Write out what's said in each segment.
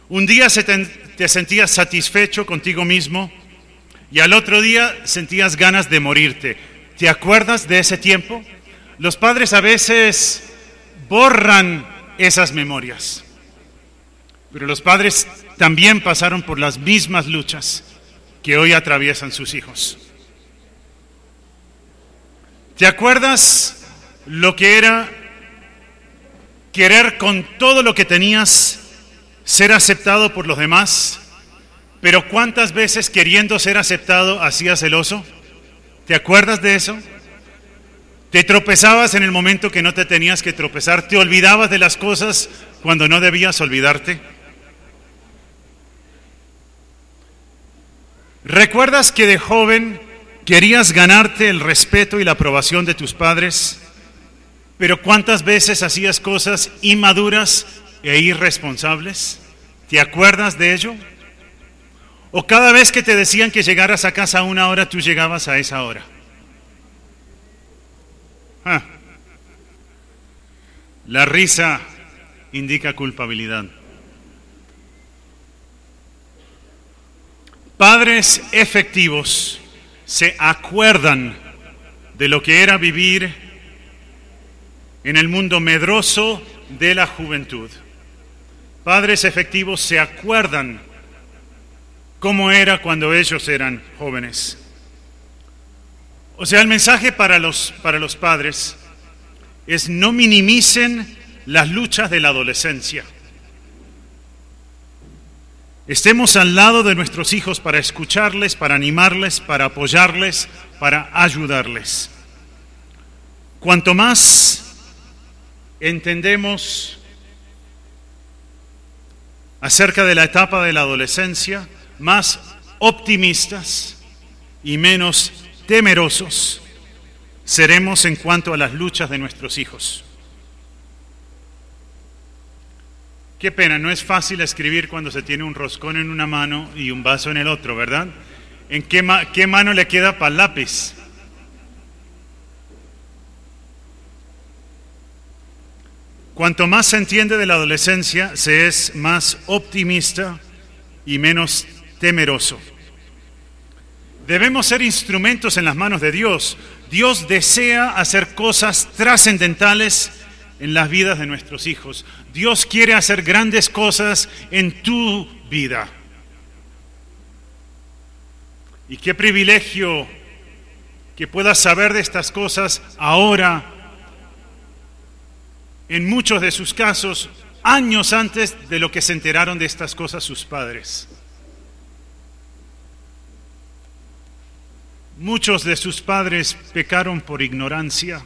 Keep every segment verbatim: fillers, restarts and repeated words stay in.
Un día se te, te sentías satisfecho contigo mismo y al otro día sentías ganas de morirte. ¿Te acuerdas de ese tiempo? Los padres a veces borran esas memorias, pero los padres también pasaron por las mismas luchas que hoy atraviesan sus hijos. ¿Te acuerdas lo que era querer con todo lo que tenías ser aceptado por los demás? Pero ¿cuántas veces queriendo ser aceptado hacías el oso? ¿Te acuerdas de eso? Te tropezabas en el momento que no te tenías que tropezar, te olvidabas de las cosas cuando no debías olvidarte. ¿Recuerdas que de joven querías ganarte el respeto y la aprobación de tus padres? Pero ¿cuántas veces hacías cosas inmaduras e irresponsables? ¿Te acuerdas de ello? ¿O cada vez que te decían que llegaras a casa a una hora, tú llegabas a esa hora? Ah. La risa indica culpabilidad. Padres efectivos se acuerdan de lo que era vivir en el mundo medroso de la juventud. Padres efectivos se acuerdan cómo era cuando ellos eran jóvenes. O sea, el mensaje para los, para los padres es: no minimicen las luchas de la adolescencia. Estemos al lado de nuestros hijos para escucharles, para animarles, para apoyarles, para ayudarles. Cuanto más entendemos acerca de la etapa de la adolescencia, más optimistas y menos temerosos seremos en cuanto a las luchas de nuestros hijos. Qué pena, no es fácil escribir cuando se tiene un roscón en una mano y un vaso en el otro, ¿verdad? ¿En qué, ma- qué mano le queda para el lápiz? Cuanto más se entiende de la adolescencia, se es más optimista y menos temeroso. Debemos ser instrumentos en las manos de Dios. Dios desea hacer cosas trascendentales en las vidas de nuestros hijos. Dios quiere hacer grandes cosas en tu vida. Y qué privilegio que puedas saber de estas cosas ahora, en muchos de sus casos, años antes de lo que se enteraron de estas cosas sus padres. Muchos de sus padres pecaron por ignorancia.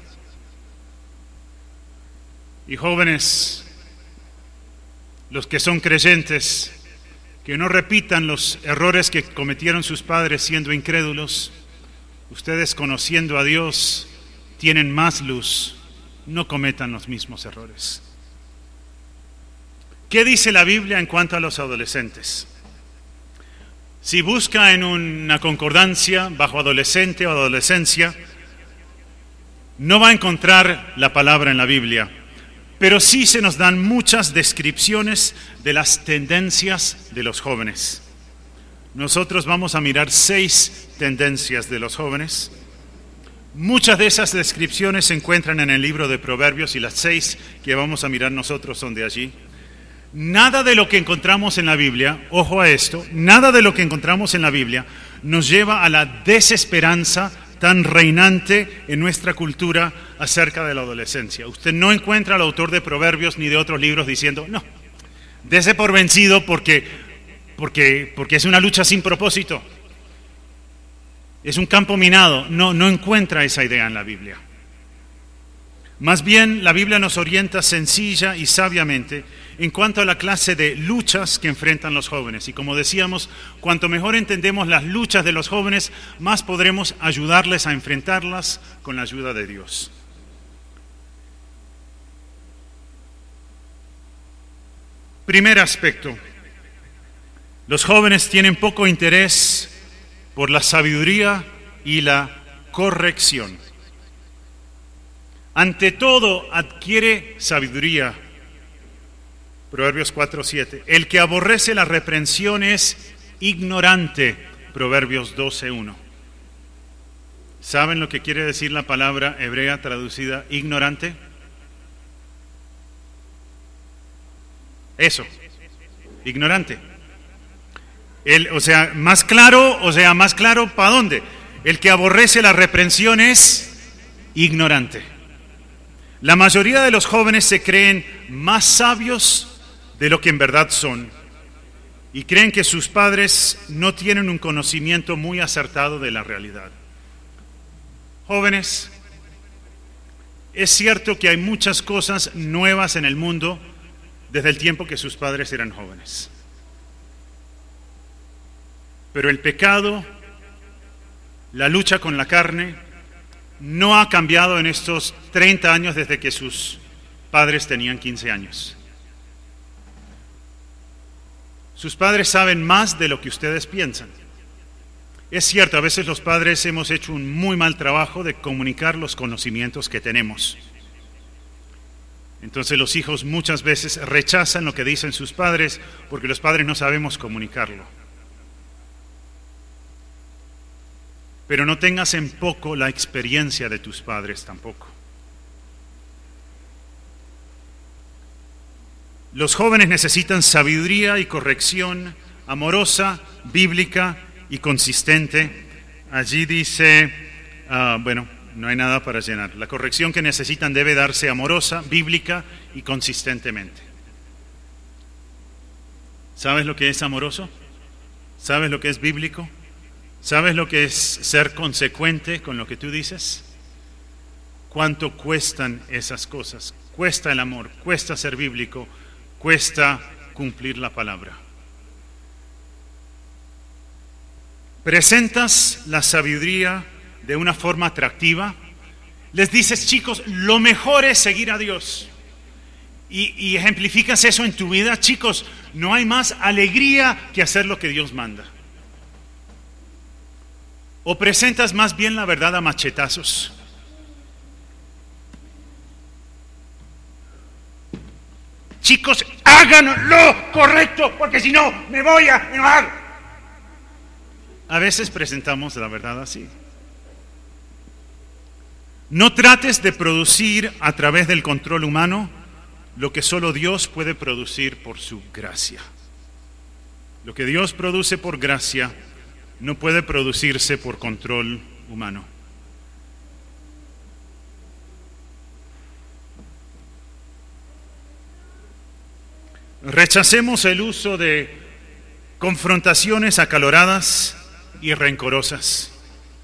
Y jóvenes, los que son creyentes, que no repitan los errores que cometieron sus padres siendo incrédulos. Ustedes, conociendo a Dios, tienen más luz. No cometan los mismos errores. ¿Qué dice la Biblia en cuanto a los adolescentes? Si busca en una concordancia bajo adolescente o adolescencia, no va a encontrar la palabra en la Biblia. Pero sí se nos dan muchas descripciones de las tendencias de los jóvenes. Nosotros vamos a mirar seis tendencias de los jóvenes. Muchas de esas descripciones se encuentran en el libro de Proverbios y las seis que vamos a mirar nosotros son de allí. Nada de lo que encontramos en la Biblia, ojo a esto, nada de lo que encontramos en la Biblia nos lleva a la desesperanza tan reinante en nuestra cultura acerca de la adolescencia. Usted no encuentra al autor de Proverbios ni de otros libros diciendo, no, dese por vencido porque, porque, porque es una lucha sin propósito. Es un campo minado. No, no encuentra esa idea en la Biblia. Más bien, la Biblia nos orienta sencilla y sabiamente en cuanto a la clase de luchas que enfrentan los jóvenes. Y como decíamos, cuanto mejor entendemos las luchas de los jóvenes, más podremos ayudarles a enfrentarlas con la ayuda de Dios. Primer aspecto. Los jóvenes tienen poco interés por la sabiduría y la corrección. Ante todo, adquiere sabiduría Proverbios cuatro siete. El que aborrece la reprensión es ignorante. Proverbios doce uno. ¿Saben lo que quiere decir la palabra hebrea traducida ignorante? Eso, ignorante. El, o sea, más claro, o sea, más claro, ¿para dónde? El que aborrece la reprensión es ignorante. La mayoría de los jóvenes se creen más sabios de lo que en verdad son y creen que sus padres no tienen un conocimiento muy acertado de la realidad. Jóvenes, es cierto que hay muchas cosas nuevas en el mundo desde el tiempo que sus padres eran jóvenes. Pero el pecado, la lucha con la carne, no ha cambiado en estos treinta años desde que sus padres tenían quince años. Sus padres saben más de lo que ustedes piensan. Es cierto, a veces los padres hemos hecho un muy mal trabajo de comunicar los conocimientos que tenemos. Entonces los hijos muchas veces rechazan lo que dicen sus padres porque los padres no sabemos comunicarlo. Pero no tengas en poco la experiencia de tus padres tampoco. Los jóvenes necesitan sabiduría y corrección amorosa, bíblica y consistente. Allí dice, uh, bueno, no hay nada para llenar. La corrección que necesitan debe darse amorosa, bíblica y consistentemente. ¿Sabes lo que es amoroso? ¿Sabes lo que es bíblico? ¿Sabes lo que es ser consecuente con lo que tú dices? ¿Cuánto cuestan esas cosas? Cuesta el amor, cuesta ser bíblico, cuesta cumplir la palabra. Presentas la sabiduría de una forma atractiva. Les dices, chicos, lo mejor es seguir a Dios. Y, y ejemplificas eso en tu vida. Chicos, no hay más alegría que hacer lo que Dios manda. ¿O presentas más bien la verdad a machetazos? Chicos, hagan lo correcto, porque si no, me voy a enojar. A veces presentamos la verdad así. No trates de producir a través del control humano lo que solo Dios puede producir por su gracia. Lo que Dios produce por gracia no puede producirse por control humano. Rechacemos el uso de confrontaciones acaloradas y rencorosas.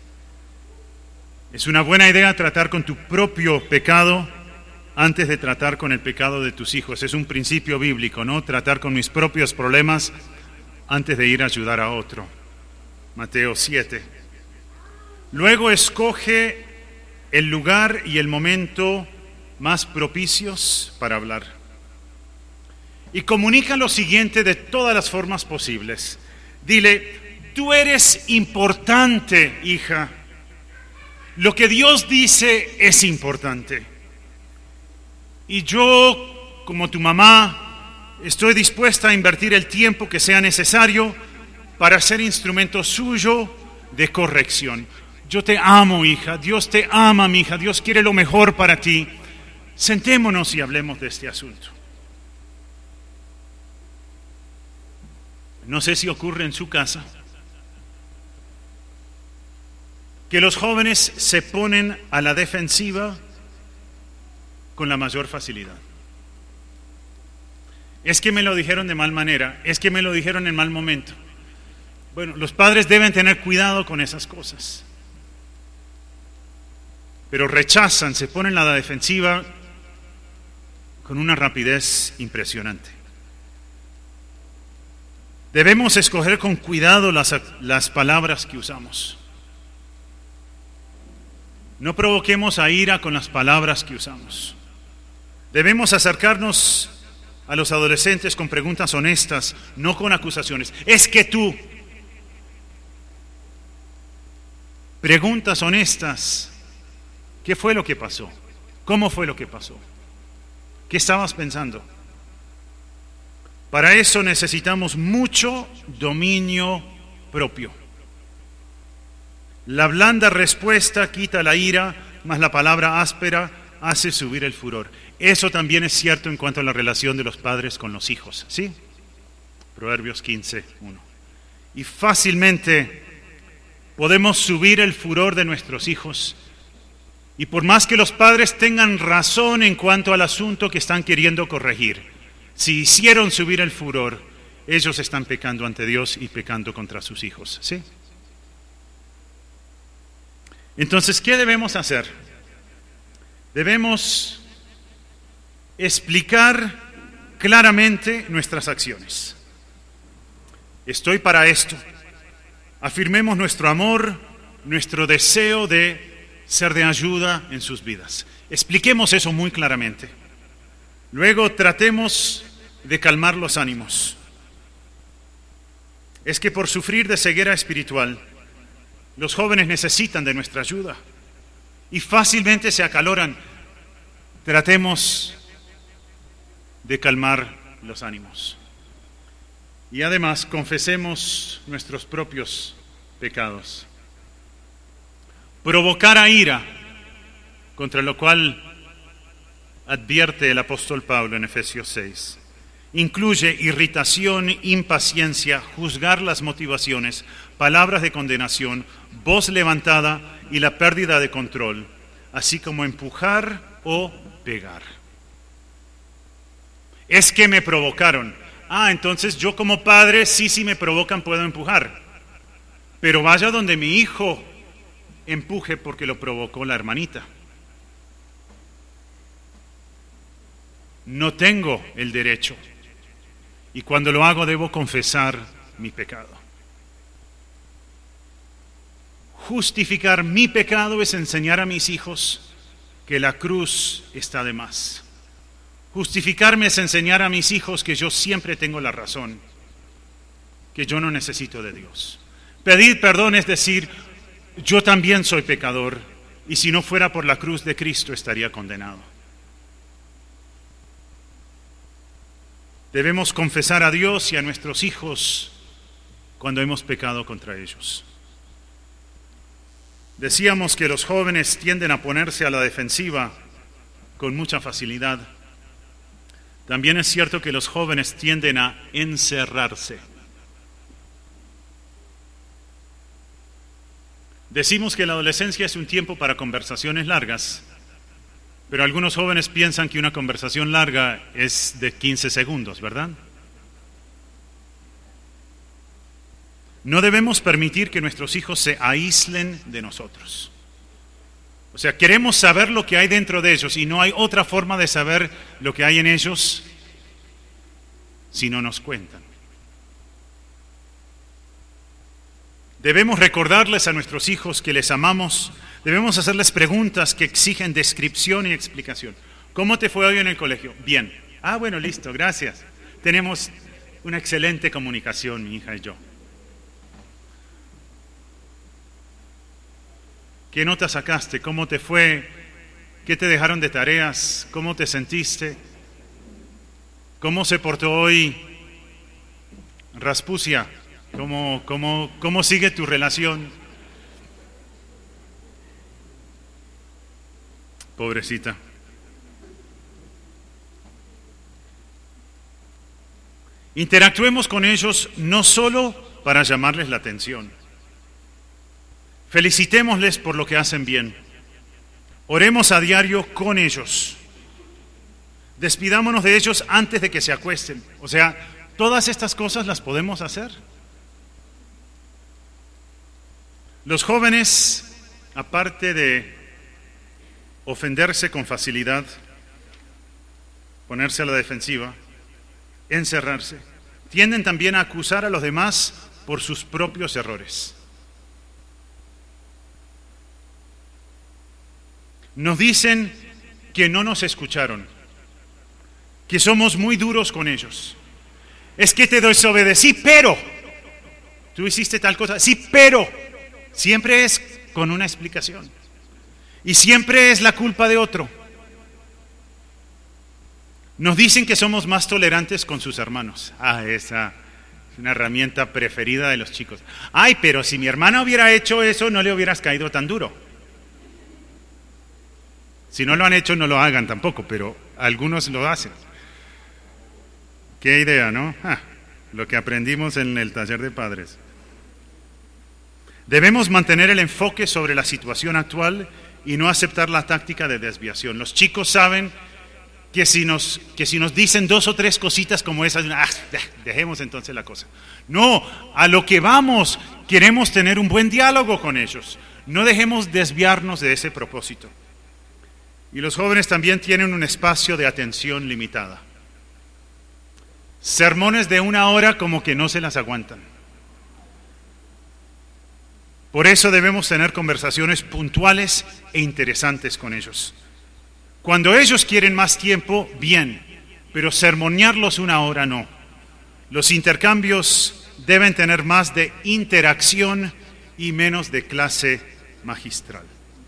Es una buena idea tratar con tu propio pecado antes de tratar con el pecado de tus hijos. Es un principio bíblico, ¿no? Tratar con mis propios problemas antes de ir a ayudar a otro. Mateo siete. Luego escoge el lugar y el momento más propicios para hablar. Y comunica lo siguiente de todas las formas posibles. Dile, tú eres importante, hija. Lo que Dios dice es importante. Y yo, como tu mamá, estoy dispuesta a invertir el tiempo que sea necesario para ser instrumento suyo de corrección. Yo te amo, hija. Dios te ama, mi hija. Dios quiere lo mejor para ti. Sentémonos y hablemos de este asunto. No sé si ocurre en su casa que los jóvenes se ponen a la defensiva con la mayor facilidad. Es que me lo dijeron de mal manera, es que me lo dijeron en mal momento. Bueno, los padres deben tener cuidado con esas cosas. Pero rechazan, se ponen a la defensiva con una rapidez impresionante. Debemos escoger con cuidado las, las palabras que usamos. No provoquemos a ira con las palabras que usamos. Debemos acercarnos a los adolescentes con preguntas honestas, no con acusaciones. Es que tú. Preguntas honestas. ¿Qué fue lo que pasó? ¿Cómo fue lo que pasó? ¿Qué estabas pensando? Para eso necesitamos mucho dominio propio. La blanda respuesta quita la ira, mas la palabra áspera hace subir el furor. Eso también es cierto en cuanto a la relación de los padres con los hijos, ¿sí? Proverbios quince, uno. Y fácilmente podemos subir el furor de nuestros hijos. Y por más que los padres tengan razón en cuanto al asunto que están queriendo corregir, si hicieron subir el furor, ellos están pecando ante Dios y pecando contra sus hijos, ¿sí? Entonces, ¿qué debemos hacer? Debemos explicar claramente nuestras acciones. Estoy para esto. Afirmemos nuestro amor, nuestro deseo de ser de ayuda en sus vidas. Expliquemos eso muy claramente. Luego tratemos de calmar los ánimos. Es que por sufrir de ceguera espiritual, los jóvenes necesitan de nuestra ayuda y fácilmente se acaloran. Tratemos de calmar los ánimos. Y además confesemos nuestros propios pecados. Provocar a ira, contra lo cual advierte el apóstol Pablo en Efesios seis. Incluye irritación, impaciencia, juzgar las motivaciones, palabras de condenación, voz levantada y la pérdida de control, así como empujar o pegar. Es que me provocaron. Ah, entonces yo como padre, sí, sí me provocan, puedo empujar. Pero vaya donde mi hijo empuje porque lo provocó la hermanita. No tengo el derecho. Y cuando lo hago debo confesar mi pecado. Justificar mi pecado es enseñar a mis hijos que la cruz está de más. Justificarme es enseñar a mis hijos que yo siempre tengo la razón, que yo no necesito de Dios. Pedir perdón es decir, yo también soy pecador y si no fuera por la cruz de Cristo estaría condenado. Debemos confesar a Dios y a nuestros hijos cuando hemos pecado contra ellos. Decíamos que los jóvenes tienden a ponerse a la defensiva con mucha facilidad. También es cierto que los jóvenes tienden a encerrarse. Decimos que la adolescencia es un tiempo para conversaciones largas, pero algunos jóvenes piensan que una conversación larga es de quince segundos, ¿verdad? No debemos permitir que nuestros hijos se aíslen de nosotros. O sea, queremos saber lo que hay dentro de ellos y no hay otra forma de saber lo que hay en ellos si no nos cuentan. Debemos recordarles a nuestros hijos que les amamos. Debemos hacerles preguntas que exigen descripción y explicación. ¿Cómo te fue hoy en el colegio? Bien. Ah, bueno, listo, gracias. Tenemos una excelente comunicación, mi hija y yo. ¿Qué notas sacaste? ¿Cómo te fue? ¿Qué te dejaron de tareas? ¿Cómo te sentiste? ¿Cómo se portó hoy Raspucia? ¿Cómo, cómo, cómo sigue tu relación? Pobrecita. Interactuemos con ellos no solo para llamarles la atención. Felicitémosles por lo que hacen bien. Oremos a diario con ellos. Despidámonos de ellos antes de que se acuesten. O sea, todas estas cosas las podemos hacer. Los jóvenes, aparte de ofenderse con facilidad, ponerse a la defensiva, encerrarse, tienden también a acusar a los demás por sus propios errores. Nos dicen que no nos escucharon, que somos muy duros con ellos. Es que te desobedecí, pero tú hiciste tal cosa. Sí, pero siempre es con una explicación. Y siempre es la culpa de otro. Nos dicen que somos más tolerantes con sus hermanos. Ah, esa es una herramienta preferida de los chicos. Ay, pero si mi hermana hubiera hecho eso, no le hubieras caído tan duro. Si no lo han hecho, no lo hagan tampoco, pero algunos lo hacen. Qué idea, ¿no? Ah, lo que aprendimos en el taller de padres. Debemos mantener el enfoque sobre la situación actual y no aceptar la táctica de desviación. Los chicos saben que si nos, que si nos dicen dos o tres cositas como esas, ah, dejemos entonces la cosa. No, a lo que vamos, queremos tener un buen diálogo con ellos. No dejemos desviarnos de ese propósito. Y los jóvenes también tienen un espacio de atención limitada. Sermones de una hora como que no se las aguantan. Por eso debemos tener conversaciones puntuales e interesantes con ellos. Cuando ellos quieren más tiempo, bien, pero sermonearlos una hora no. Los intercambios deben tener más de interacción y menos de clase magistral.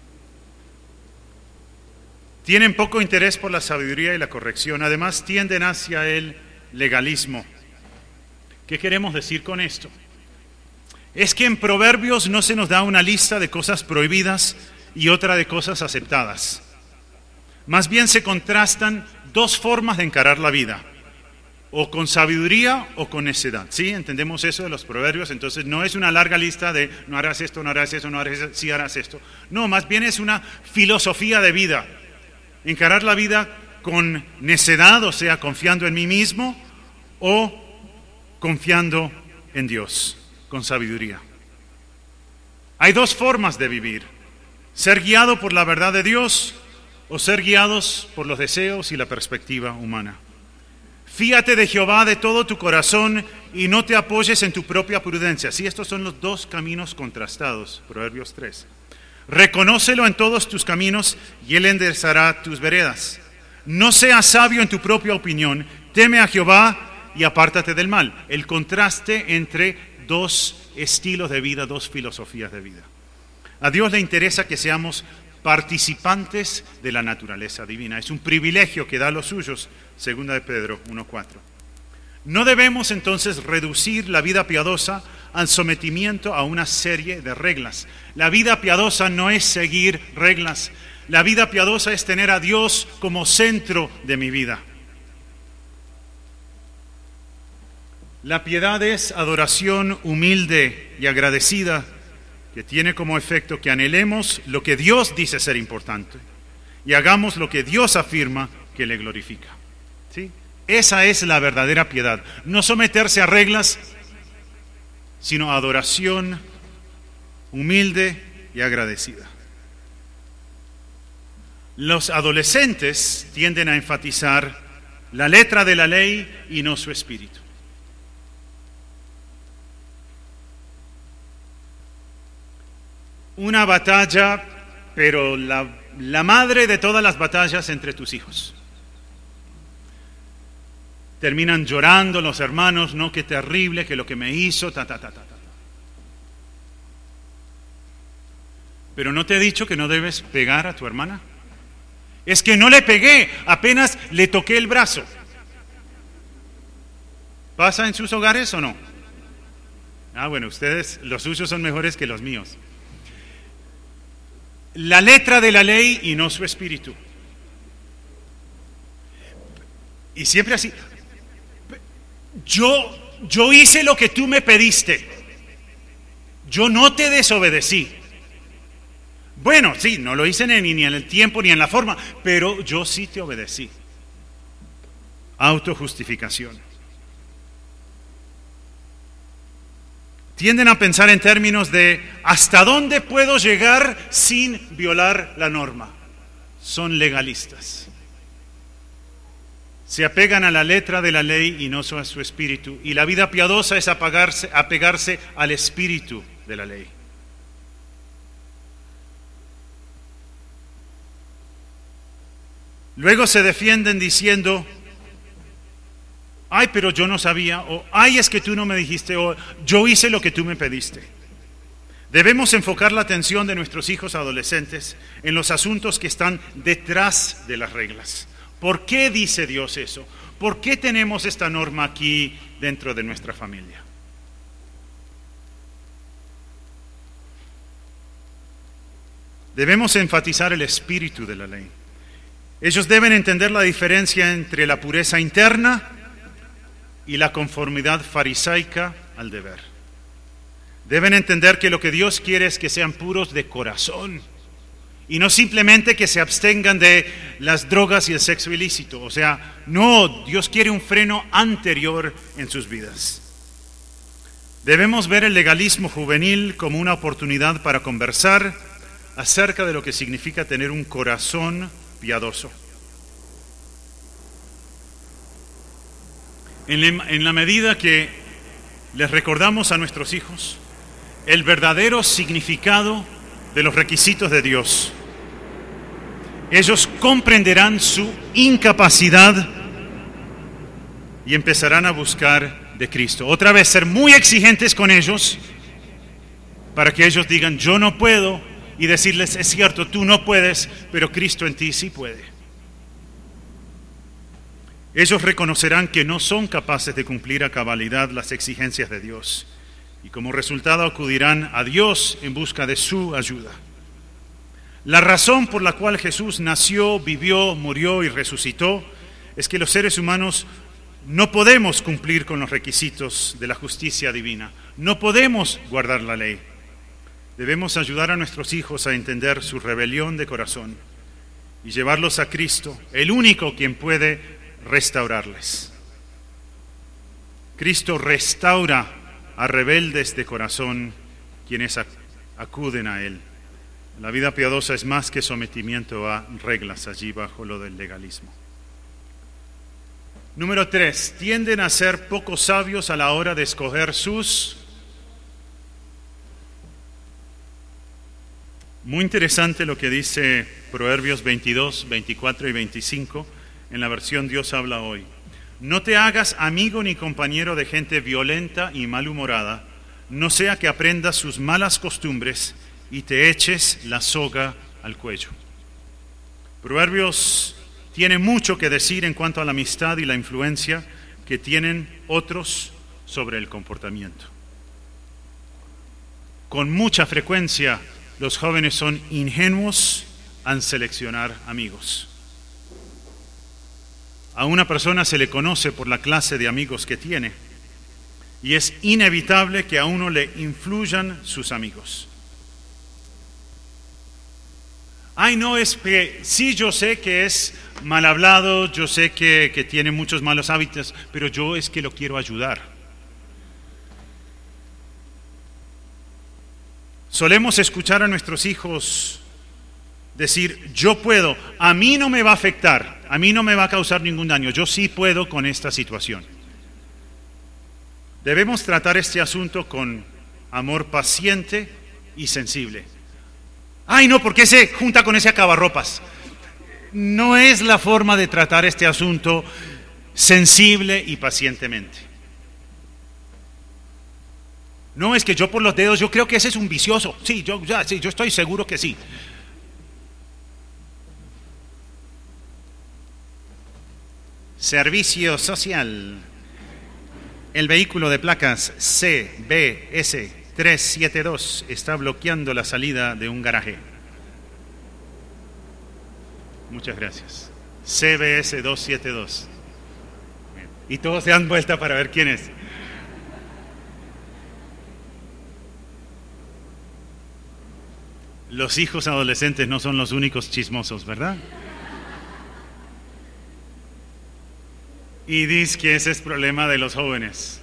Tienen poco interés por la sabiduría y la corrección, además tienden hacia el legalismo. ¿Qué queremos decir con esto? Es que en Proverbios no se nos da una lista de cosas prohibidas y otra de cosas aceptadas. Más bien se contrastan dos formas de encarar la vida, o con sabiduría o con necedad. ¿Sí? ¿Entendemos eso de los proverbios? Entonces no es una larga lista de no harás esto, no harás esto, no harás esto, sí harás esto. No, más bien es una filosofía de vida. Encarar la vida con necedad, o sea, confiando en mí mismo, o confiando en Dios, con sabiduría. Hay dos formas de vivir: ser guiado por la verdad de Dios o ser guiados por los deseos y la perspectiva humana. Fíate de Jehová de todo tu corazón y no te apoyes en tu propia prudencia. Sí, estos son los dos caminos contrastados, Proverbios tres. Reconócelo en todos tus caminos y Él enderezará tus veredas. No seas sabio en tu propia opinión, teme a Jehová y apártate del mal. El contraste entre dos estilos de vida, dos filosofías de vida. A Dios le interesa que seamos participantes de la naturaleza divina. Es un privilegio que da a los suyos, segunda de Pedro uno cuatro. No debemos entonces reducir la vida piadosa al sometimiento a una serie de reglas. La vida piadosa no es seguir reglas. La vida piadosa es tener a Dios como centro de mi vida. La piedad es adoración humilde y agradecida, que tiene como efecto que anhelemos lo que Dios dice ser importante y hagamos lo que Dios afirma que le glorifica. ¿Sí? Esa es la verdadera piedad. No someterse a reglas, sino adoración humilde y agradecida. Los adolescentes tienden a enfatizar la letra de la ley y no su espíritu. Una batalla, pero la, la madre de todas las batallas entre tus hijos. Terminan llorando los hermanos, no, qué terrible, que lo que me hizo, ta, ta, ta, ta, ta. Pero ¿no te he dicho que no debes pegar a tu hermana? Es que no le pegué, apenas le toqué el brazo. ¿Pasa en sus hogares o no? Ah, bueno, ustedes, los suyos son mejores que los míos. La letra de la ley y no su espíritu. Y siempre así. Yo, yo hice lo que tú me pediste. Yo no te desobedecí. Bueno, sí, no lo hice ni, ni en el tiempo ni en la forma, pero yo sí te obedecí. Autojustificación. Tienden a pensar en términos de ¿hasta dónde puedo llegar sin violar la norma? Son legalistas. Se apegan a la letra de la ley y no a su espíritu. Y la vida piadosa es apagarse, apegarse al espíritu de la ley. Luego se defienden diciendo: ay, pero yo no sabía, o ay, es que tú no me dijiste, o yo hice lo que tú me pediste. Debemos enfocar la atención de nuestros hijos adolescentes en los asuntos que están detrás de las reglas. ¿Por qué dice Dios eso? ¿Por qué tenemos esta norma aquí dentro de nuestra familia? Debemos enfatizar el espíritu de la ley. Ellos deben entender la diferencia entre la pureza interna y la conformidad farisaica al deber. Deben entender que lo que Dios quiere es que sean puros de corazón y no simplemente que se abstengan de las drogas y el sexo ilícito. O sea, no, Dios quiere un freno anterior en sus vidas. Debemos ver el legalismo juvenil como una oportunidad para conversar acerca de lo que significa tener un corazón piadoso. En la, en la medida que les recordamos a nuestros hijos el verdadero significado de los requisitos de Dios, ellos comprenderán su incapacidad y empezarán a buscar de Cristo. Otra vez, ser muy exigentes con ellos para que ellos digan, yo no puedo, y decirles, es cierto, tú no puedes, pero Cristo en ti sí puede. Ellos reconocerán que no son capaces de cumplir a cabalidad las exigencias de Dios y como resultado acudirán a Dios en busca de su ayuda. La razón por la cual Jesús nació, vivió, murió y resucitó es que los seres humanos no podemos cumplir con los requisitos de la justicia divina, no podemos guardar la ley. Debemos ayudar a nuestros hijos a entender su rebelión de corazón y llevarlos a Cristo, el único quien puede restaurarles. Cristo restaura a rebeldes de corazón quienes acuden a Él. La vida piadosa es más que sometimiento a reglas allí bajo lo del legalismo. Número tres, tienden a ser poco sabios a la hora de escoger sus... Muy interesante lo que dice Proverbios veintidós, veinticuatro y veinticinco en la versión Dios habla hoy. No te hagas amigo ni compañero de gente violenta y malhumorada, no sea que aprendas sus malas costumbres y te eches la soga al cuello. Proverbios tiene mucho que decir en cuanto a la amistad y la influencia que tienen otros sobre el comportamiento. Con mucha frecuencia los jóvenes son ingenuos al seleccionar amigos. A una persona se le conoce por la clase de amigos que tiene y es inevitable que a uno le influyan sus amigos. Ay, no, es que sí, yo sé que es mal hablado, yo sé que, que tiene muchos malos hábitos, pero yo es que lo quiero ayudar. Solemos escuchar a nuestros hijos decir, yo puedo, a mí no me va a afectar, a mí no me va a causar ningún daño, yo sí puedo con esta situación. Debemos tratar este asunto con amor paciente y sensible. Ay, no, ¿por qué se junta con ese acabarropas? No es la forma de tratar este asunto sensible y pacientemente. No, es que yo por los dedos, yo creo que ese es un vicioso. Sí, yo, ya, sí, yo estoy seguro que sí. Servicio social. El vehículo de placas C B S trescientos setenta y dos está bloqueando la salida de un garaje. Muchas gracias. C B S doscientos setenta y dos. Y todos se dan vuelta para ver quién es. Los hijos adolescentes no son los únicos chismosos, ¿verdad? Y dice que ese es problema de los jóvenes.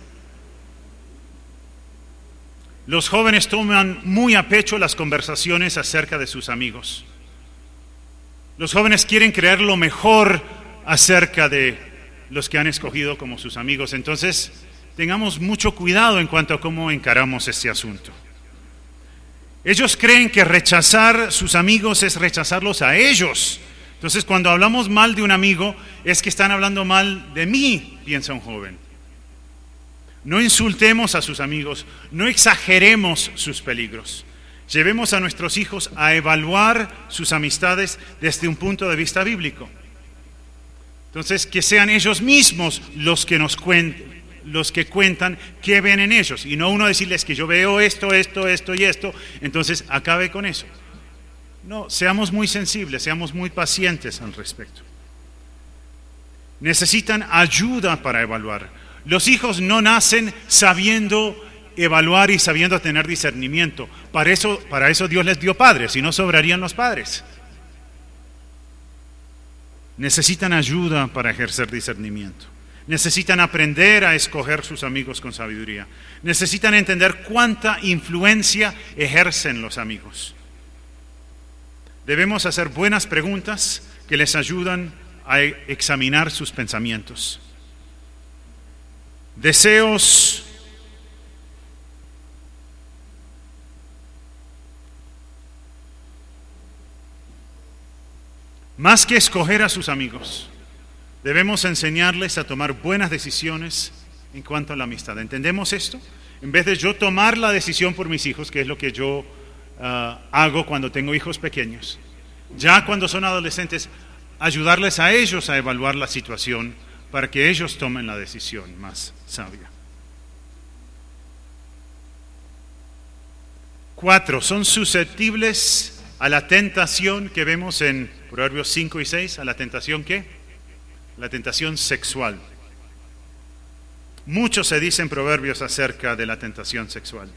Los jóvenes toman muy a pecho las conversaciones acerca de sus amigos. Los jóvenes quieren creer lo mejor acerca de los que han escogido como sus amigos. Entonces, tengamos mucho cuidado en cuanto a cómo encaramos este asunto. Ellos creen que rechazar sus amigos es rechazarlos a ellos. Entonces, cuando hablamos mal de un amigo, es que están hablando mal de mí, piensa un joven. No insultemos a sus amigos, no exageremos sus peligros. Llevemos a nuestros hijos a evaluar sus amistades desde un punto de vista bíblico. Entonces, que sean ellos mismos los que nos cuenten, los que cuentan qué ven en ellos, y no uno decirles que yo veo esto, esto, esto y esto, entonces acabe con eso. No, seamos muy sensibles, seamos muy pacientes al respecto. Necesitan ayuda para evaluar. Los hijos no nacen sabiendo evaluar y sabiendo tener discernimiento. Para eso, para eso Dios les dio padres, si no sobrarían los padres. Necesitan ayuda para ejercer discernimiento. Necesitan aprender a escoger sus amigos con sabiduría. Necesitan entender cuánta influencia ejercen los amigos. Debemos hacer buenas preguntas que les ayudan a examinar sus pensamientos. Deseos más que escoger a sus amigos, debemos enseñarles a tomar buenas decisiones en cuanto a la amistad. ¿Entendemos esto? En vez de yo tomar la decisión por mis hijos, que es lo que yo uh, hago cuando tengo hijos pequeños, ya cuando son adolescentes, ayudarles a ellos a evaluar la situación para que ellos tomen la decisión más sabia. Cuatro, son susceptibles a la tentación que vemos en Proverbios cinco y seis. ¿A la tentación qué? La tentación sexual. Mucho se dice en Proverbios acerca de la tentación sexual.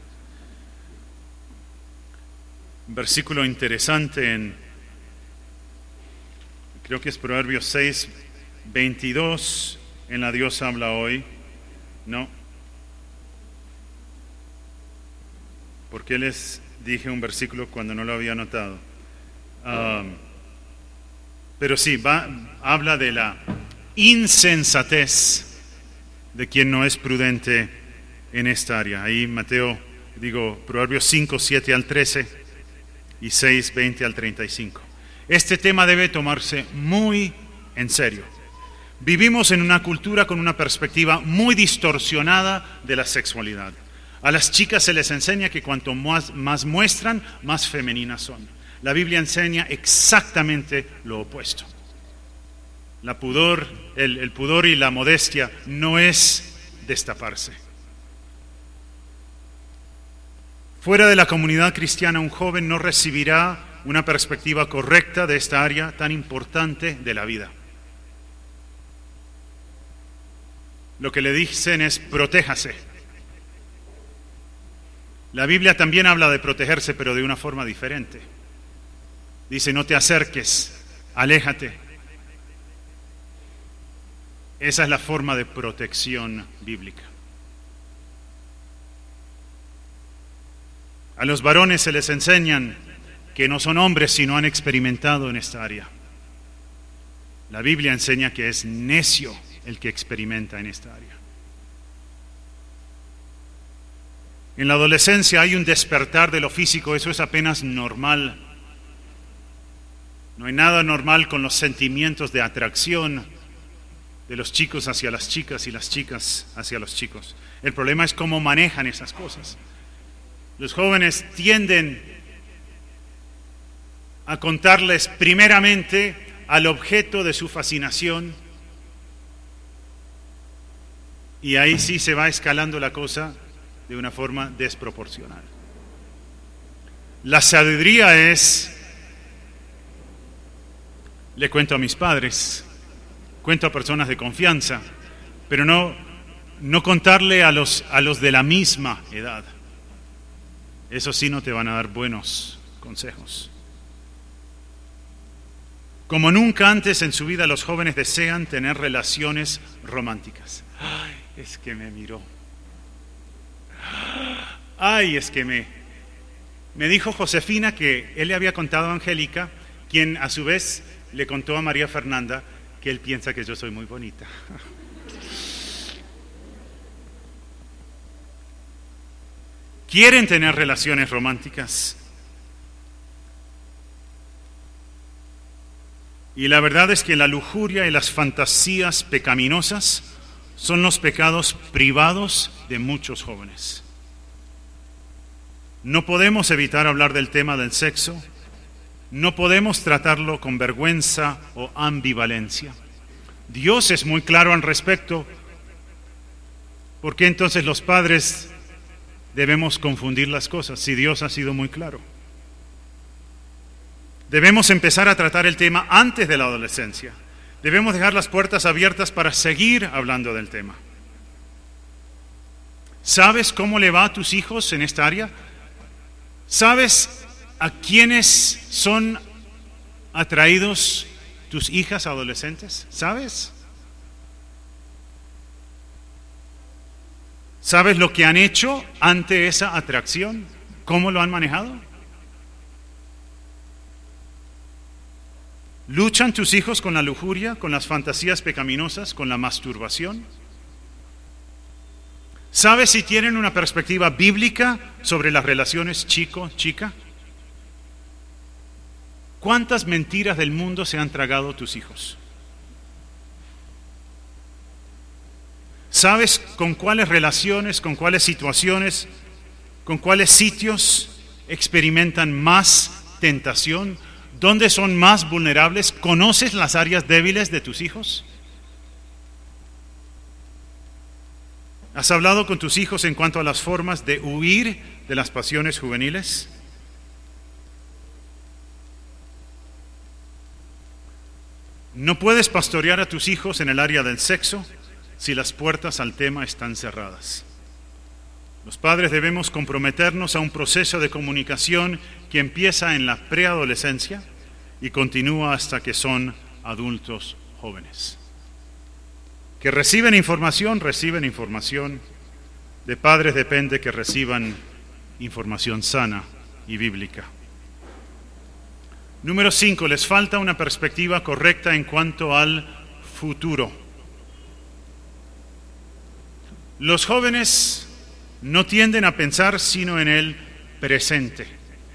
Un versículo interesante en, creo que es Proverbios seis, veintidós, en la Dios habla hoy. No. ¿Por qué les dije un versículo cuando no lo había anotado? Um, pero sí, va, habla de la insensatez de quien no es prudente en esta área. Ahí Mateo, digo, Proverbios cinco, siete al trece y seis, veinte al treinta y cinco. Este tema debe tomarse muy en serio. Vivimos en una cultura con una perspectiva muy distorsionada de la sexualidad. A las chicas se les enseña que cuanto más, más muestran, más femeninas son. La Biblia enseña exactamente lo opuesto. La pudor, el, el pudor y la modestia no es destaparse. Fuera de la comunidad cristiana, un joven no recibirá una perspectiva correcta de esta área tan importante de la vida. Lo que le dicen es protéjase. La Biblia también habla de protegerse, pero de una forma diferente. Dice, no te acerques, aléjate. Esa es la forma de protección bíblica. A los varones se les enseñan que no son hombres si no han experimentado en esta área. La Biblia enseña que es necio el que experimenta en esta área. En la adolescencia hay un despertar de lo físico, eso es apenas normal. No hay nada normal con los sentimientos de atracción de los chicos hacia las chicas y las chicas hacia los chicos. El problema es cómo manejan esas cosas. Los jóvenes tienden a contarles primeramente al objeto de su fascinación, y ahí sí se va escalando la cosa de una forma desproporcional. La sabiduría es, le cuento a mis padres, cuento a personas de confianza, pero no, no contarle a los, a los de la misma edad. Eso sí no te van a dar buenos consejos. Como nunca antes en su vida, los jóvenes desean tener relaciones románticas. Ay, es que me miró. Ay, es que me... Me dijo Josefina que él le había contado a Angélica, quien a su vez le contó a María Fernanda que él piensa que yo soy muy bonita. ¿Quieren tener relaciones románticas? Y la verdad es que la lujuria y las fantasías pecaminosas son los pecados privados de muchos jóvenes. No podemos evitar hablar del tema del sexo, no podemos tratarlo con vergüenza o ambivalencia. Dios es muy claro al respecto. ¿Por qué entonces los padres debemos confundir las cosas si Dios ha sido muy claro? Debemos empezar a tratar el tema antes de la adolescencia. Debemos dejar las puertas abiertas para seguir hablando del tema. ¿Sabes cómo le va a tus hijos en esta área? ¿Sabes a quiénes son atraídos tus hijas adolescentes? ¿Sabes? ¿Sabes lo que han hecho ante esa atracción? ¿Cómo lo han manejado? ¿Luchan tus hijos con la lujuria, con las fantasías pecaminosas, con la masturbación? ¿Sabes si tienen una perspectiva bíblica sobre las relaciones chico-chica? ¿Cuántas mentiras del mundo se han tragado tus hijos? ¿Sabes con cuáles relaciones, con cuáles situaciones, con cuáles sitios experimentan más tentación? ¿Dónde son más vulnerables? ¿Conoces las áreas débiles de tus hijos? ¿Has hablado con tus hijos en cuanto a las formas de huir de las pasiones juveniles? No puedes pastorear a tus hijos en el área del sexo si las puertas al tema están cerradas. Los padres debemos comprometernos a un proceso de comunicación que empieza en la preadolescencia y continúa hasta que son adultos jóvenes. Que reciben información, reciben información. De padres depende que reciban información sana y bíblica. Número cinco, les falta una perspectiva correcta en cuanto al futuro. Los jóvenes no tienden a pensar sino en el presente.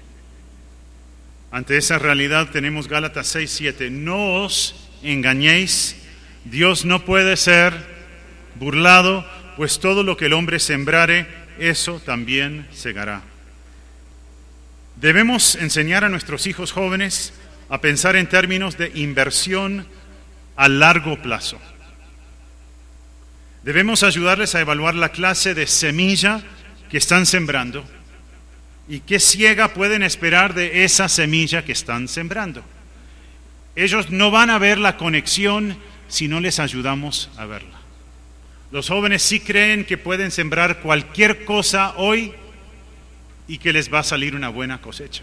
Ante esa realidad tenemos Gálatas seis siete. No os engañéis, Dios no puede ser burlado, pues todo lo que el hombre sembrare, eso también segará. Debemos enseñar a nuestros hijos jóvenes a pensar en términos de inversión a largo plazo. Debemos ayudarles a evaluar la clase de semilla que están sembrando y qué siega pueden esperar de esa semilla que están sembrando. Ellos no van a ver la conexión si no les ayudamos a verla. Los jóvenes sí creen que pueden sembrar cualquier cosa hoy y que les va a salir una buena cosecha.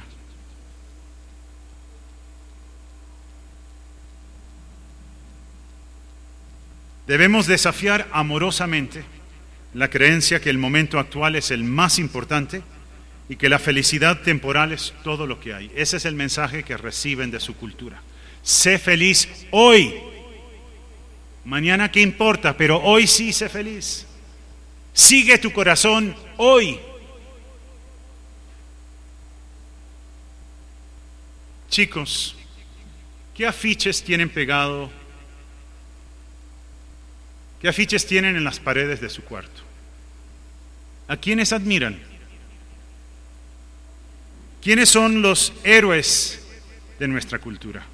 Debemos desafiar amorosamente la creencia que el momento actual es el más importante y que la felicidad temporal es todo lo que hay. Ese es el mensaje que reciben de su cultura. Sé feliz hoy. Mañana qué importa, pero hoy sí sé feliz. Sigue tu corazón hoy. Chicos, ¿qué afiches tienen pegado? ¿Qué afiches tienen en las paredes de su cuarto? ¿A quiénes admiran? ¿Quiénes son los héroes de nuestra cultura?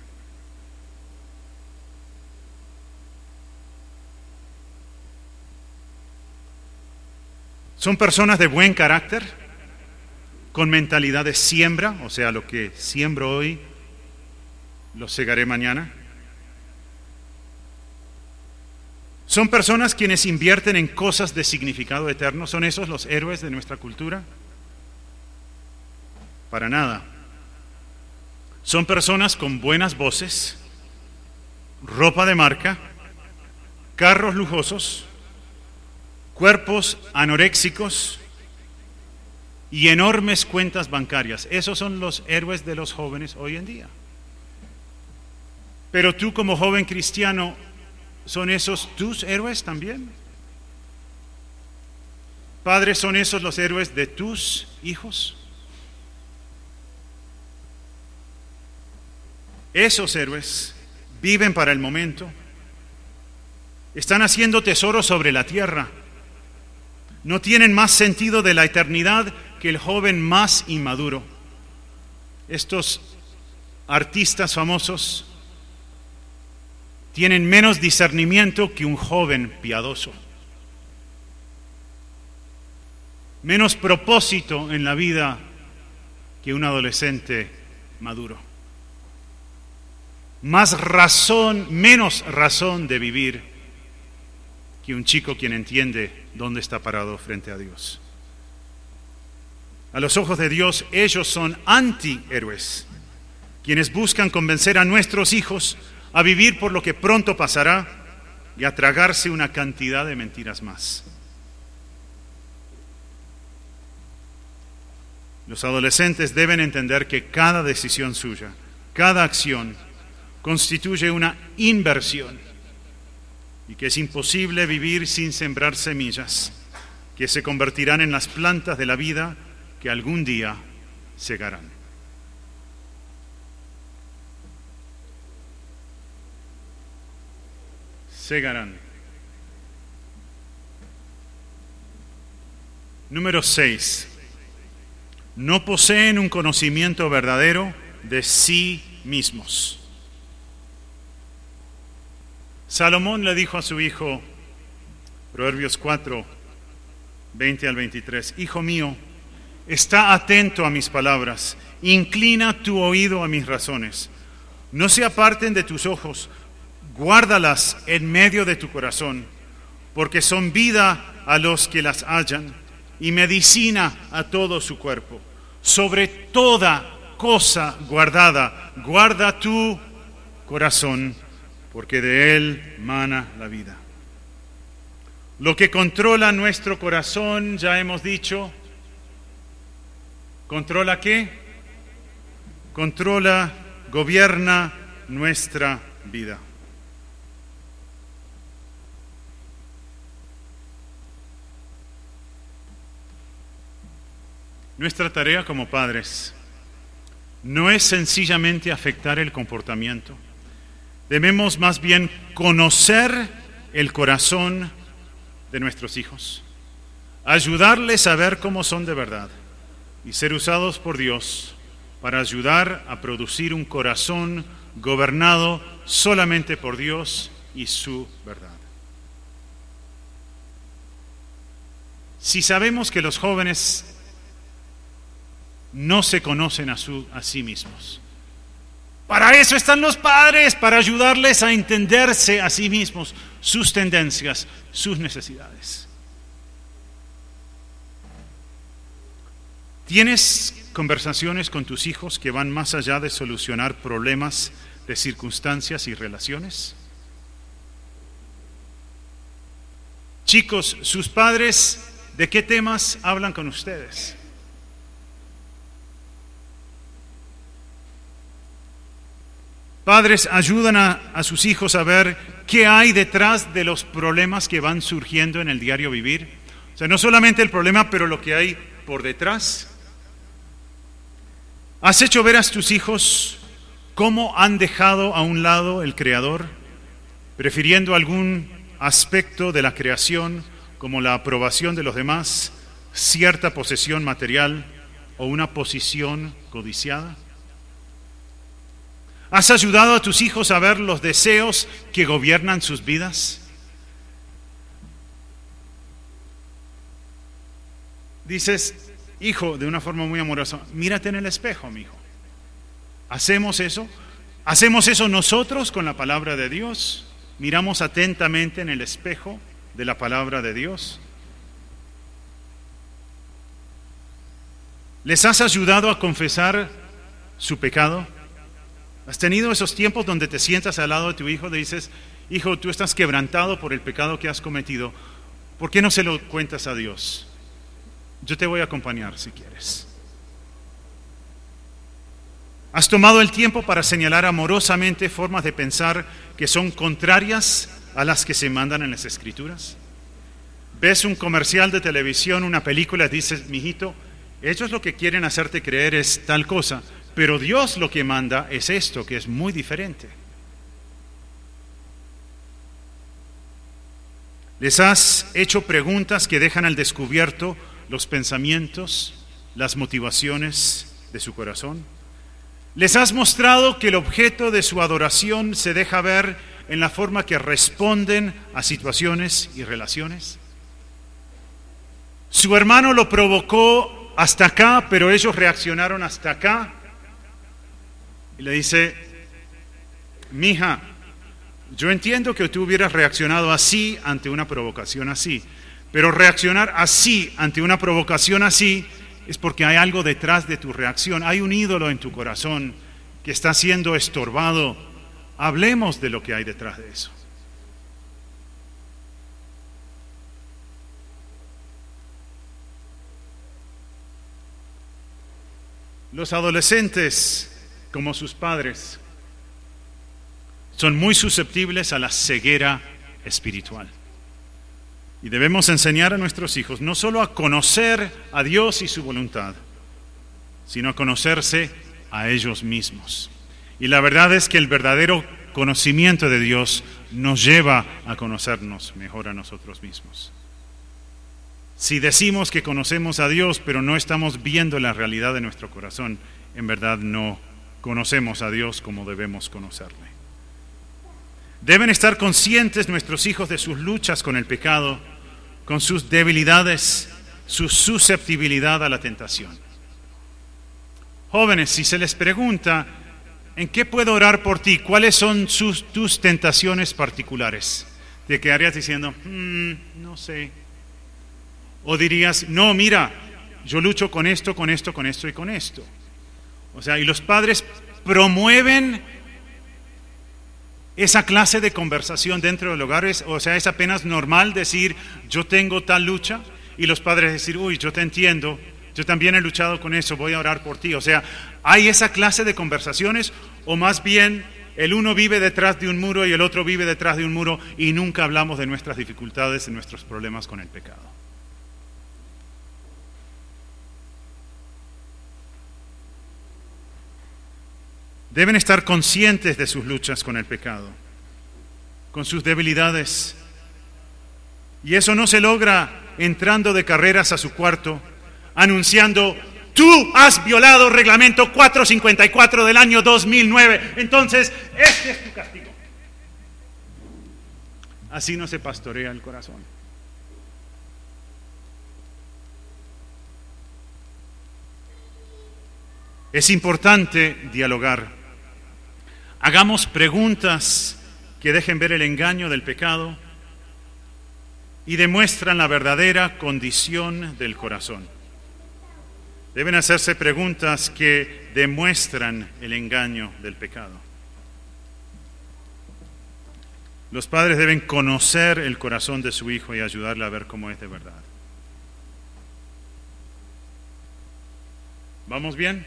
¿Son personas de buen carácter? ¿Con mentalidad de siembra? O sea, lo que siembro hoy, lo segaré mañana. ¿Son personas quienes invierten en cosas de significado eterno? ¿Son esos los héroes de nuestra cultura? Para nada. Son personas con buenas voces, ropa de marca, carros lujosos, cuerpos anoréxicos y enormes cuentas bancarias. Esos son los héroes de los jóvenes hoy en día. Pero tú como joven cristiano, ¿son esos tus héroes también? Padres, ¿son esos los héroes de tus hijos? Esos héroes viven para el momento, están haciendo tesoros sobre la tierra, no tienen más sentido de la eternidad que el joven más inmaduro. Estos artistas famosos tienen menos discernimiento que un joven piadoso, menos propósito en la vida que un adolescente maduro, más razón, menos razón de vivir que un chico quien entiende dónde está parado frente a Dios. A los ojos de Dios, ellos son antihéroes, quienes buscan convencer a nuestros hijos a vivir por lo que pronto pasará y a tragarse una cantidad de mentiras más. Los adolescentes deben entender que cada decisión suya, cada acción, constituye una inversión y que es imposible vivir sin sembrar semillas que se convertirán en las plantas de la vida que algún día segarán. Segarán. Número seis. No poseen un conocimiento verdadero de sí mismos. Salomón le dijo a su hijo, Proverbios cuatro, veinte al veintitrés, Hijo mío, está atento a mis palabras, inclina tu oído a mis razones. No se aparten de tus ojos, guárdalas en medio de tu corazón, porque son vida a los que las hallan y medicina a todo su cuerpo. Sobre toda cosa guardada, guarda tu corazón, porque de él mana la vida. Lo que controla nuestro corazón, ya hemos dicho, ¿controla qué? Controla, gobierna nuestra vida. Nuestra tarea como padres no es sencillamente afectar el comportamiento. Debemos más bien conocer el corazón de nuestros hijos, ayudarles a ver cómo son de verdad y ser usados por Dios para ayudar a producir un corazón gobernado solamente por Dios y su verdad. Si sabemos que los jóvenes no se conocen a, su, a sí mismos, para eso están los padres, para ayudarles a entenderse a sí mismos, sus tendencias, sus necesidades. ¿Tienes conversaciones con tus hijos que van más allá de solucionar problemas de circunstancias y relaciones? Chicos, sus padres, ¿de qué temas hablan con ustedes? Padres, ayudan a, a sus hijos a ver qué hay detrás de los problemas que van surgiendo en el diario vivir. O sea, no solamente el problema, pero lo que hay por detrás. ¿Has hecho ver a tus hijos cómo han dejado a un lado el Creador, prefiriendo algún aspecto de la creación, como la aprobación de los demás, cierta posesión material o una posición codiciada? ¿Has ayudado a tus hijos a ver los deseos que gobiernan sus vidas? Dices, hijo, de una forma muy amorosa, mírate en el espejo, mi hijo. ¿Hacemos eso? ¿Hacemos eso nosotros con la palabra de Dios? ¿Miramos atentamente en el espejo de la palabra de Dios? ¿Les has ayudado a confesar su pecado? ¿Has tenido esos tiempos donde te sientas al lado de tu hijo y dices, hijo, tú estás quebrantado por el pecado que has cometido, ¿por qué no se lo cuentas a Dios? Yo te voy a acompañar si quieres. ¿Has tomado el tiempo para señalar amorosamente formas de pensar que son contrarias a las que se mandan en las Escrituras? ¿Ves un comercial de televisión, una película, y dices, mijito, ellos lo que quieren hacerte creer es tal cosa, pero Dios lo que manda es esto, que es muy diferente? ¿Les has hecho preguntas que dejan al descubierto los pensamientos, las motivaciones de su corazón? ¿Les has mostrado que el objeto de su adoración se deja ver en la forma que responden a situaciones y relaciones? Su hermano lo provocó hasta acá, pero ellos reaccionaron hasta acá. Y le dice, mija, yo entiendo que tú hubieras reaccionado así ante una provocación así, pero reaccionar así ante una provocación así es porque hay algo detrás de tu reacción, hay un ídolo en tu corazón que está siendo estorbado. Hablemos de lo que hay detrás de eso. Los adolescentes, como sus padres, son muy susceptibles a la ceguera espiritual. Y debemos enseñar a nuestros hijos no solo a conocer a Dios y su voluntad, sino a conocerse a ellos mismos. Y la verdad es que el verdadero conocimiento de Dios nos lleva a conocernos mejor a nosotros mismos. Si decimos que conocemos a Dios, pero no estamos viendo la realidad de nuestro corazón, en verdad no conocemos a Dios como debemos conocerle. Deben estar conscientes nuestros hijos de sus luchas con el pecado, con sus debilidades, su susceptibilidad a la tentación. Jóvenes, si se les pregunta, ¿en qué puedo orar por ti? ¿Cuáles son sus, tus tentaciones particulares? Te quedarías diciendo, mm, no sé. O dirías, no, mira, yo lucho con esto, con esto, con esto y con esto. O sea, y los padres promueven esa clase de conversación dentro del hogar. Es, o sea, es apenas normal decir, yo tengo tal lucha, y los padres decir, uy, yo te entiendo, yo también he luchado con eso, voy a orar por ti. O sea, ¿hay esa clase de conversaciones? O más bien, el uno vive detrás de un muro y el otro vive detrás de un muro y nunca hablamos de nuestras dificultades, de nuestros problemas con el pecado. Deben estar conscientes de sus luchas con el pecado, con sus debilidades. Y eso no se logra entrando de carreras a su cuarto, anunciando, tú has violado reglamento cuatrocientos cincuenta y cuatro del año dos mil nueve, entonces este es tu castigo. Así no se pastorea el corazón. Es importante dialogar. Hagamos preguntas que dejen ver el engaño del pecado y demuestran la verdadera condición del corazón. Deben hacerse preguntas que demuestran el engaño del pecado. Los padres deben conocer el corazón de su hijo y ayudarle a ver cómo es de verdad. ¿Vamos bien?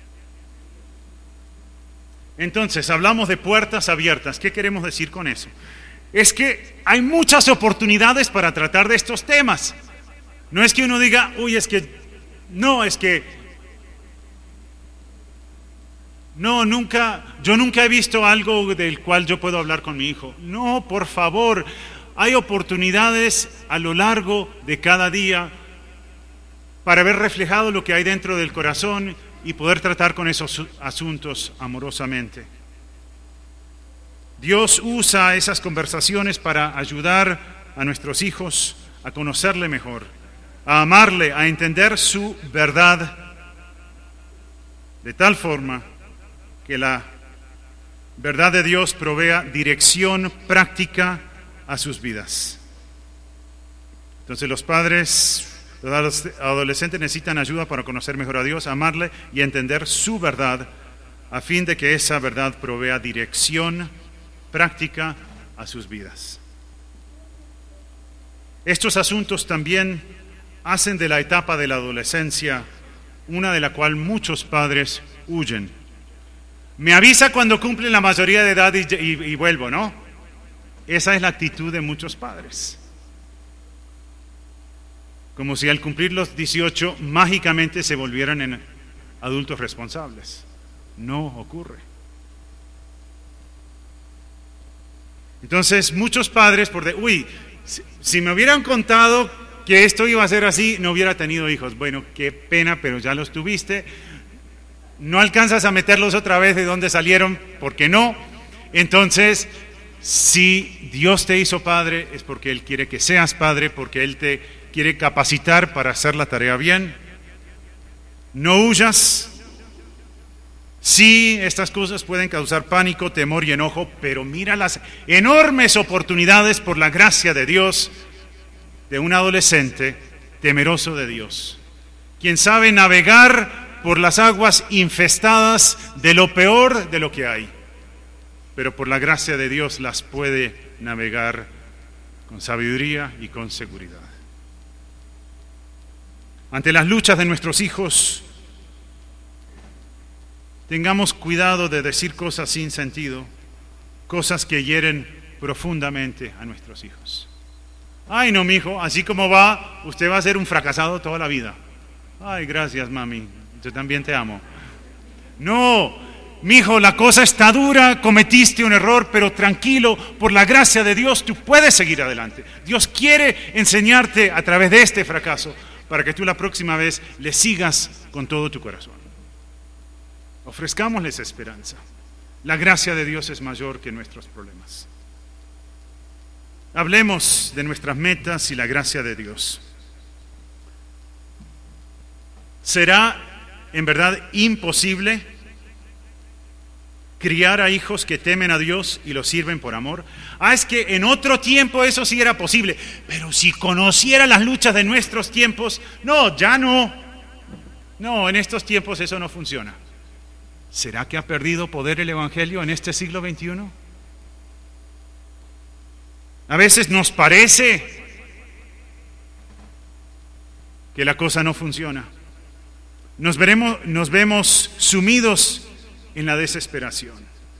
Entonces, hablamos de puertas abiertas. ¿Qué queremos decir con eso? Es que hay muchas oportunidades para tratar de estos temas. No es que uno diga, uy, es que, no, es que, no, nunca, yo nunca he visto algo del cual yo puedo hablar con mi hijo. No, por favor, hay oportunidades a lo largo de cada día para ver reflejado lo que hay dentro del corazón y poder tratar con esos asuntos amorosamente. Dios usa esas conversaciones para ayudar a nuestros hijos a conocerle mejor, a amarle, a entender su verdad, de tal forma que la verdad de Dios provea dirección práctica a sus vidas. Entonces los padres, los adolescentes necesitan ayuda para conocer mejor a Dios, amarle y entender su verdad, a fin de que esa verdad provea dirección práctica a sus vidas. Estos asuntos también hacen de la etapa de la adolescencia una de la cual muchos padres huyen. Me avisa cuando cumple la mayoría de edad y, y, y vuelvo, ¿no? Esa es la actitud de muchos padres. Como si al cumplir los dieciocho mágicamente se volvieran en adultos responsables. No ocurre. Entonces muchos padres, por de, uy, si, si me hubieran contado que esto iba a ser así, no hubiera tenido hijos. Bueno, qué pena, pero ya los tuviste. No alcanzas a meterlos otra vez de donde salieron, porque no. Entonces, Si Dios te hizo padre, es porque Él quiere que seas padre, porque Él te quiere capacitar para hacer la tarea bien. No huyas. Sí, estas cosas pueden causar pánico, temor y enojo, pero mira las enormes oportunidades por la gracia de Dios de un adolescente temeroso de Dios, quien sabe navegar por las aguas infestadas de lo peor de lo que hay, pero por la gracia de Dios las puede navegar con sabiduría y con seguridad. Ante las luchas de nuestros hijos, tengamos cuidado de decir cosas sin sentido, cosas que hieren profundamente a nuestros hijos. Ay, no, mijo, así como va, usted va a ser un fracasado toda la vida. Ay, gracias, mami, yo también te amo. No, mijo, la cosa está dura, cometiste un error, pero tranquilo, por la gracia de Dios tú puedes seguir adelante. Dios quiere enseñarte a través de este fracaso para que tú la próxima vez le sigas con todo tu corazón. Ofrezcámosles esperanza. La gracia de Dios es mayor que nuestros problemas. Hablemos de nuestras metas y la gracia de Dios. ¿Será en verdad imposible criar a hijos que temen a Dios y los sirven por amor? Ah, es que en otro tiempo eso sí era posible, pero si conociera las luchas de nuestros tiempos, no, ya no. No, en estos tiempos eso no funciona. ¿Será que ha perdido poder el Evangelio en este siglo veintiuno? A veces nos parece que la cosa no funciona. Nos veremos, nos vemos sumidos en la desesperación.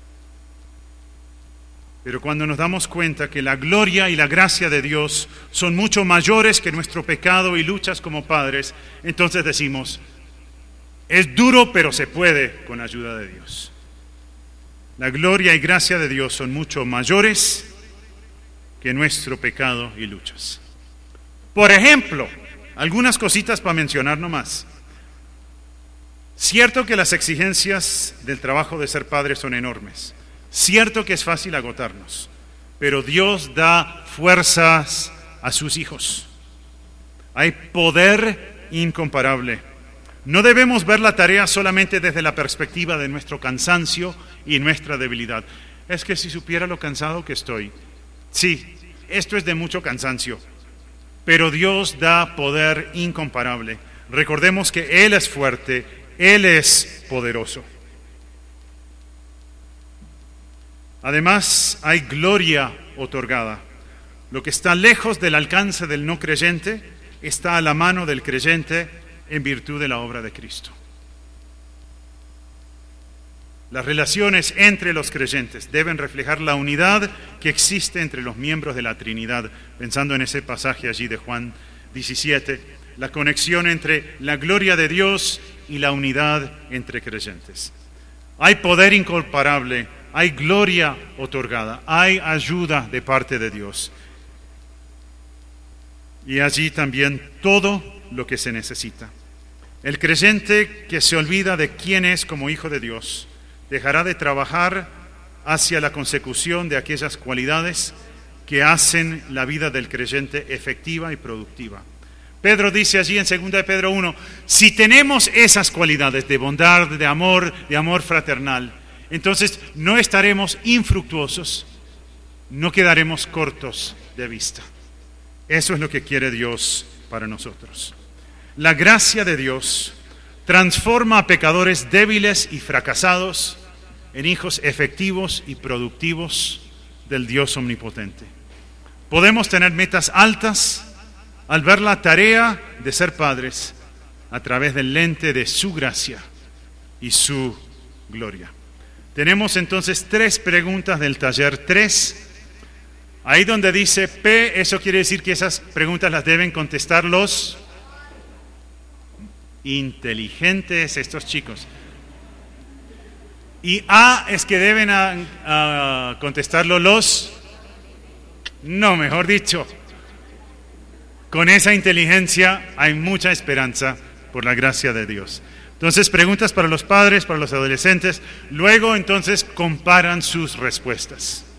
Pero cuando nos damos cuenta que la gloria y la gracia de Dios son mucho mayores que nuestro pecado y luchas como padres, entonces decimos, es duro, pero se puede con ayuda de Dios. La gloria y gracia de Dios son mucho mayores que nuestro pecado y luchas. Por ejemplo, algunas cositas para mencionar nomás. Cierto que las exigencias del trabajo de ser padre son enormes. Cierto que es fácil agotarnos, pero Dios da fuerzas a sus hijos. Hay poder incomparable. No debemos ver la tarea solamente desde la perspectiva de nuestro cansancio y nuestra debilidad. Es que si supiera lo cansado que estoy. Sí, esto es de mucho cansancio, pero Dios da poder incomparable. Recordemos que Él es fuerte, Él es poderoso. Además, hay gloria otorgada. Lo que está lejos del alcance del no creyente está a la mano del creyente en virtud de la obra de Cristo. Las relaciones entre los creyentes deben reflejar la unidad que existe entre los miembros de la Trinidad, pensando en ese pasaje allí de Juan diecisiete, la conexión entre la gloria de Dios y la unidad entre creyentes. Hay poder incomparable, hay gloria otorgada, hay ayuda de parte de Dios. Y allí también todo lo que se necesita. El creyente que se olvida de quién es como hijo de Dios dejará de trabajar hacia la consecución de aquellas cualidades que hacen la vida del creyente efectiva y productiva. Pedro dice allí en segunda de Pedro uno, si tenemos esas cualidades de bondad, de amor, de amor fraternal, entonces no estaremos infructuosos, no quedaremos cortos de vista. Eso es lo que quiere Dios para nosotros. La gracia de Dios transforma a pecadores débiles y fracasados en hijos efectivos y productivos del Dios omnipotente. Podemos tener metas altas al ver la tarea de ser padres a través del lente de su gracia y su gloria. Tenemos entonces tres preguntas del taller tres. Ahí donde dice P, eso quiere decir que esas preguntas las deben contestar los inteligentes, estos chicos. Y A es que deben a, a contestarlo los, no, mejor dicho, con esa inteligencia hay mucha esperanza por la gracia de Dios. Entonces, preguntas para los padres, para los adolescentes, luego entonces comparan sus respuestas.